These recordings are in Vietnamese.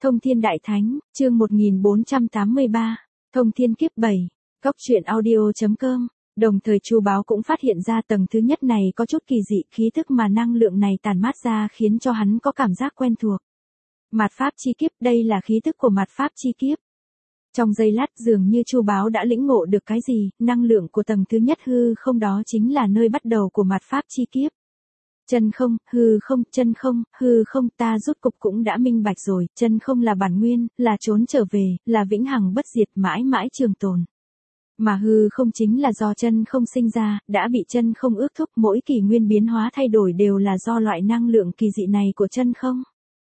Thông Thiên Đại Thánh, chương 1483, Thông Thiên Kiếp 7, Cốc truyện audio.com. Đồng thời Chu Báo cũng phát hiện ra tầng thứ nhất này có chút kỳ dị, khí thức mà năng lượng này tản mát ra khiến cho hắn có cảm giác quen thuộc. Mạt Pháp chi kiếp, đây là khí thức của Mạt Pháp chi kiếp. Trong giây lát dường như Chu Báo đã lĩnh ngộ được cái gì, năng lượng của tầng thứ nhất hư không đó chính là nơi bắt đầu của Mạt Pháp chi kiếp. Chân không, hư không, chân không, hư không, ta rốt cục cũng đã minh bạch rồi, chân không là bản nguyên, là trốn trở về, là vĩnh hằng bất diệt, mãi mãi trường tồn. Mà hư không chính là do chân không sinh ra, đã bị chân không ước thúc, mỗi kỷ nguyên biến hóa thay đổi đều là do loại năng lượng kỳ dị này của chân không.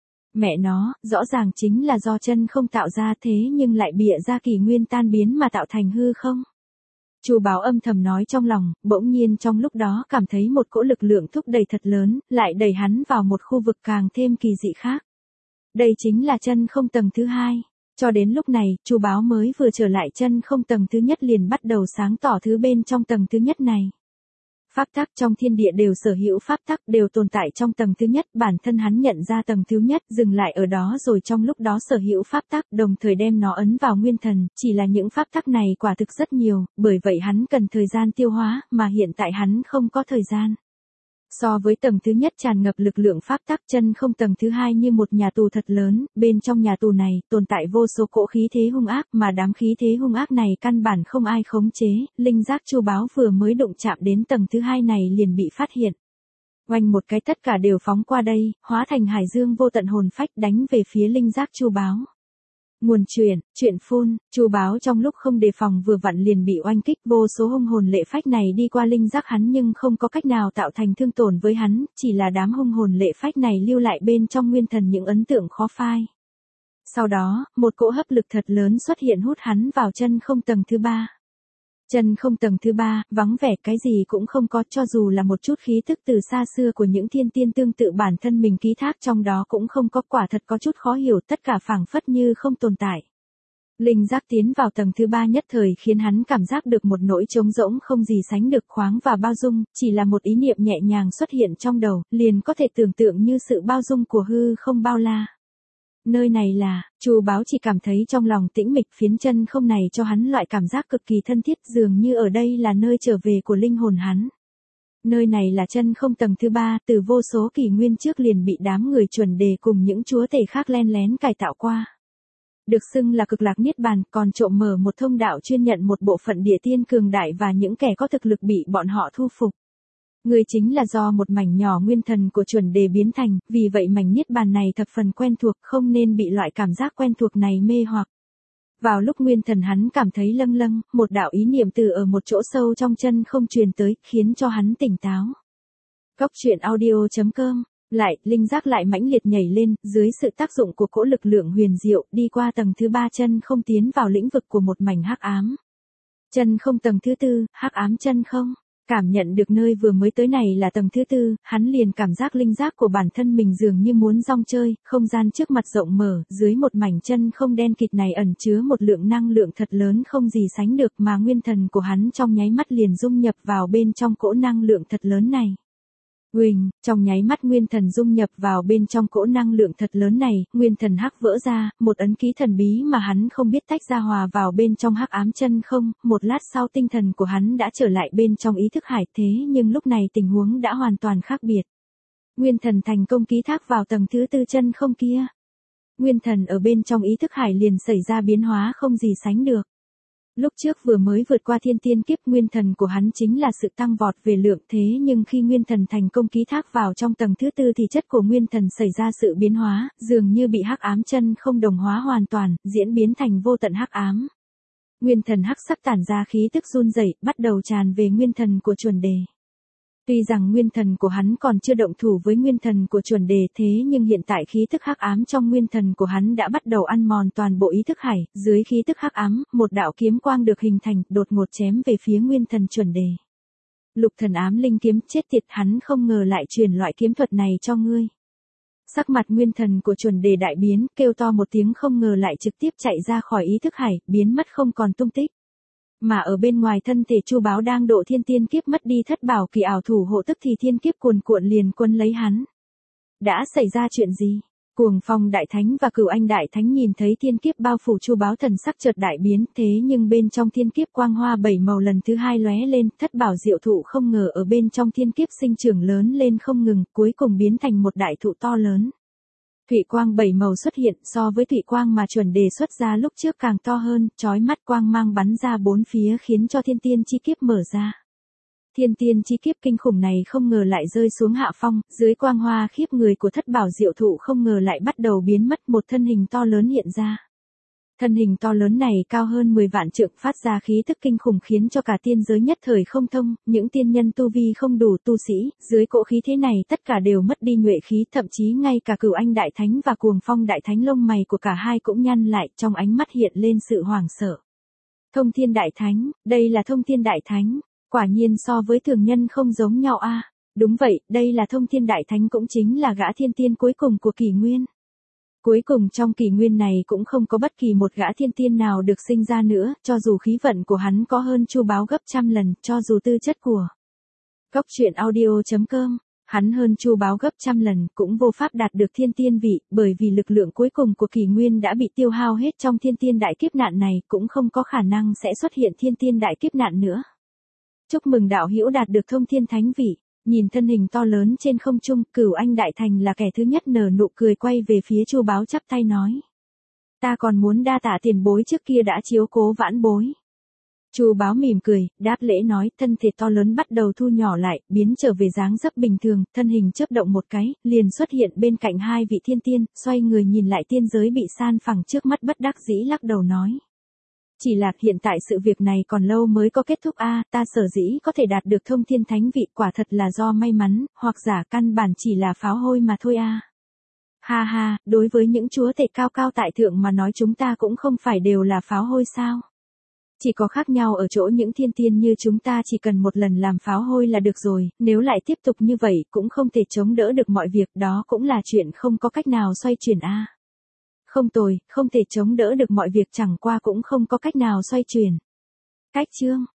Mẹ nó, rõ ràng chính là do chân không tạo ra thế nhưng lại bịa ra kỷ nguyên tan biến mà tạo thành hư không. Chu Báo âm thầm nói trong lòng, bỗng nhiên trong lúc đó cảm thấy một cỗ lực lượng thúc đẩy thật lớn, lại đẩy hắn vào một khu vực càng thêm kỳ dị khác. Đây chính là chân không tầng thứ hai. Cho đến lúc này, Chu Báo mới vừa trở lại chân không tầng thứ nhất liền bắt đầu sáng tỏ thứ bên trong tầng thứ nhất này. Pháp tắc trong thiên địa đều sở hữu pháp tắc, đều tồn tại trong tầng thứ nhất, bản thân hắn nhận ra tầng thứ nhất, dừng lại ở đó rồi trong lúc đó sở hữu pháp tắc, đồng thời đem nó ấn vào nguyên thần, chỉ là những pháp tắc này quả thực rất nhiều, bởi vậy hắn cần thời gian tiêu hóa, mà hiện tại hắn không có thời gian. So với tầng thứ nhất tràn ngập lực lượng pháp tắc, chân không tầng thứ hai như một nhà tù thật lớn, bên trong nhà tù này tồn tại vô số cỗ khí thế hung ác, mà đám khí thế hung ác này căn bản không ai khống chế, linh giác Chu Báo vừa mới đụng chạm đến tầng thứ hai này liền bị phát hiện. Oanh một cái tất cả đều phóng qua đây, hóa thành hải dương vô tận hồn phách đánh về phía linh giác Chu Báo. Nguồn chuyện phun, Chu Báo trong lúc không đề phòng vừa vặn liền bị oanh kích, vô số hung hồn lệ phách này đi qua linh giác hắn nhưng không có cách nào tạo thành thương tổn với hắn, chỉ là đám hung hồn lệ phách này lưu lại bên trong nguyên thần những ấn tượng khó phai. Sau đó, một cỗ hấp lực thật lớn xuất hiện hút hắn vào chân không tầng thứ ba. Chân không tầng thứ ba, vắng vẻ, cái gì cũng không có, cho dù là một chút khí tức từ xa xưa của những thiên tiên tương tự bản thân mình ký thác trong đó cũng không có, quả thật có chút khó hiểu, tất cả phảng phất như không tồn tại. Linh giác tiến vào tầng thứ ba nhất thời khiến hắn cảm giác được một nỗi trống rỗng không gì sánh được, khoáng và bao dung, chỉ là một ý niệm nhẹ nhàng xuất hiện trong đầu, liền có thể tưởng tượng như sự bao dung của hư không bao la. Nơi này là, Chu Báo chỉ cảm thấy trong lòng tĩnh mịch, phiến chân không này cho hắn loại cảm giác cực kỳ thân thiết, dường như ở đây là nơi trở về của linh hồn hắn. Nơi này là chân không tầng thứ ba, từ vô số kỷ nguyên trước liền bị đám người chuẩn đề cùng những chúa tể khác len lén cải tạo qua. Được xưng là cực lạc niết bàn, còn trộm mở một thông đạo chuyên nhận một bộ phận địa tiên cường đại và những kẻ có thực lực bị bọn họ thu phục. Người chính là do một mảnh nhỏ nguyên thần của chuẩn đề biến thành, vì vậy mảnh niết bàn này thập phần quen thuộc, không nên bị loại cảm giác quen thuộc này mê hoặc. Vào lúc nguyên thần hắn cảm thấy lâng lâng, một đạo ý niệm từ ở một chỗ sâu trong chân không truyền tới, khiến cho hắn tỉnh táo. Cốc truyện audio.com. Lại, linh giác lại mãnh liệt nhảy lên, dưới sự tác dụng của cỗ lực lượng huyền diệu, đi qua tầng thứ ba chân không tiến vào lĩnh vực của một mảnh hắc ám. Chân không tầng thứ tư, hắc ám chân không. Cảm nhận được nơi vừa mới tới này là tầng thứ tư, hắn liền cảm giác linh giác của bản thân mình dường như muốn rong chơi, không gian trước mặt rộng mở, dưới một mảnh chân không đen kịt này ẩn chứa một lượng năng lượng thật lớn không gì sánh được, mà nguyên thần của hắn trong nháy mắt liền dung nhập vào bên trong cỗ năng lượng thật lớn này. Uỳnh, trong nháy mắt nguyên thần dung nhập vào bên trong cỗ năng lượng thật lớn này, nguyên thần hắc vỡ ra, một ấn ký thần bí mà hắn không biết tách ra hòa vào bên trong hắc ám chân không, một lát sau tinh thần của hắn đã trở lại bên trong ý thức hải, thế nhưng lúc này tình huống đã hoàn toàn khác biệt. Nguyên thần thành công ký thác vào tầng thứ tư chân không kia. Nguyên thần ở bên trong ý thức hải liền xảy ra biến hóa không gì sánh được. Lúc trước vừa mới vượt qua thiên tiên kiếp, nguyên thần của hắn chính là sự tăng vọt về lượng, thế nhưng khi nguyên thần thành công ký thác vào trong tầng thứ tư thì chất của nguyên thần xảy ra sự biến hóa, dường như bị hắc ám chân không đồng hóa hoàn toàn, diễn biến thành vô tận hắc ám. Nguyên thần hắc sắc tản ra khí tức run rẩy, bắt đầu tràn về nguyên thần của chuẩn đề. Tuy rằng nguyên thần của hắn còn chưa động thủ với nguyên thần của chuẩn đề, thế nhưng hiện tại khí tức hắc ám trong nguyên thần của hắn đã bắt đầu ăn mòn toàn bộ ý thức hải, dưới khí tức hắc ám, một đạo kiếm quang được hình thành, đột ngột chém về phía nguyên thần chuẩn đề. Lục thần ám linh kiếm, chết tiệt, hắn không ngờ lại truyền loại kiếm thuật này cho ngươi. Sắc mặt nguyên thần của chuẩn đề đại biến, kêu to một tiếng không ngờ lại trực tiếp chạy ra khỏi ý thức hải, biến mất không còn tung tích. Mà ở bên ngoài thân thể Chu Báo đang độ thiên tiên kiếp mất đi thất bảo kỳ ảo thủ hộ, tức thì thiên kiếp cuồn cuộn liền quân lấy hắn. Đã xảy ra chuyện gì? Cuồng Phong Đại Thánh và Cửu Anh Đại Thánh nhìn thấy thiên kiếp bao phủ Chu Báo thần sắc chợt đại biến, thế nhưng bên trong thiên kiếp quang hoa bảy màu lần thứ hai lóe lên, thất bảo diệu thụ không ngờ ở bên trong thiên kiếp sinh trưởng lớn lên không ngừng, cuối cùng biến thành một đại thụ to lớn. Thủy quang bảy màu xuất hiện, so với thủy quang mà chuẩn đề xuất ra lúc trước càng to hơn, chói mắt quang mang bắn ra bốn phía khiến cho thiên tiên chi kiếp mở ra. Thiên tiên chi kiếp kinh khủng này không ngờ lại rơi xuống hạ phong, dưới quang hoa khiếp người của thất bảo diệu thụ không ngờ lại bắt đầu biến mất, một thân hình to lớn hiện ra. Thân hình to lớn này cao hơn 10 vạn trượng, phát ra khí tức kinh khủng khiến cho cả tiên giới nhất thời không thông, những tiên nhân tu vi không đủ tu sĩ, dưới cỗ khí thế này tất cả đều mất đi nhuệ khí, thậm chí ngay cả Cửu Anh Đại Thánh và Cuồng Phong Đại Thánh lông mày của cả hai cũng nhăn lại, trong ánh mắt hiện lên sự hoảng sợ. Thông Thiên Đại Thánh, đây là Thông Thiên Đại Thánh, quả nhiên so với thường nhân không giống nhau a. Đúng vậy, đây là Thông Thiên Đại Thánh cũng chính là gã thiên tiên cuối cùng của kỷ nguyên. Cuối cùng trong kỷ nguyên này cũng không có bất kỳ một gã thiên tiên nào được sinh ra nữa, cho dù khí vận của hắn có hơn Chu Báo gấp trăm lần, cho dù tư chất của Cốc truyện audio.com, hắn hơn Chu Báo gấp trăm lần, cũng vô pháp đạt được thiên tiên vị, bởi vì lực lượng cuối cùng của kỷ nguyên đã bị tiêu hao hết trong thiên tiên đại kiếp nạn này, cũng không có khả năng sẽ xuất hiện thiên tiên đại kiếp nạn nữa. Chúc mừng đạo hữu đạt được thông thiên thánh vị. Nhìn thân hình to lớn trên không trung, Cửu Anh Đại Thành là kẻ thứ nhất nở nụ cười quay về phía Chu Báo chắp tay nói. Ta còn muốn đa tạ tiền bối trước kia đã chiếu cố vãn bối. Chu Báo mỉm cười, đáp lễ nói, thân thể to lớn bắt đầu thu nhỏ lại, biến trở về dáng dấp bình thường, thân hình chớp động một cái, liền xuất hiện bên cạnh hai vị thiên tiên, xoay người nhìn lại tiên giới bị san phẳng trước mắt bất đắc dĩ lắc đầu nói. Chỉ là hiện tại sự việc này còn lâu mới có kết thúc a, ta sở dĩ có thể đạt được thông thiên thánh vị quả thật là do may mắn, hoặc giả căn bản chỉ là pháo hôi mà thôi a. Ha ha, đối với những chúa tể cao cao tại thượng mà nói chúng ta cũng không phải đều là pháo hôi sao. Chỉ có khác nhau ở chỗ những thiên tiên như chúng ta chỉ cần một lần làm pháo hôi là được rồi, nếu lại tiếp tục như vậy cũng không thể chống đỡ được mọi việc, đó cũng là chuyện không có cách nào xoay chuyển a. Không tồi, không thể chống đỡ được mọi việc chẳng qua cũng không có cách nào xoay chuyển. Cách chương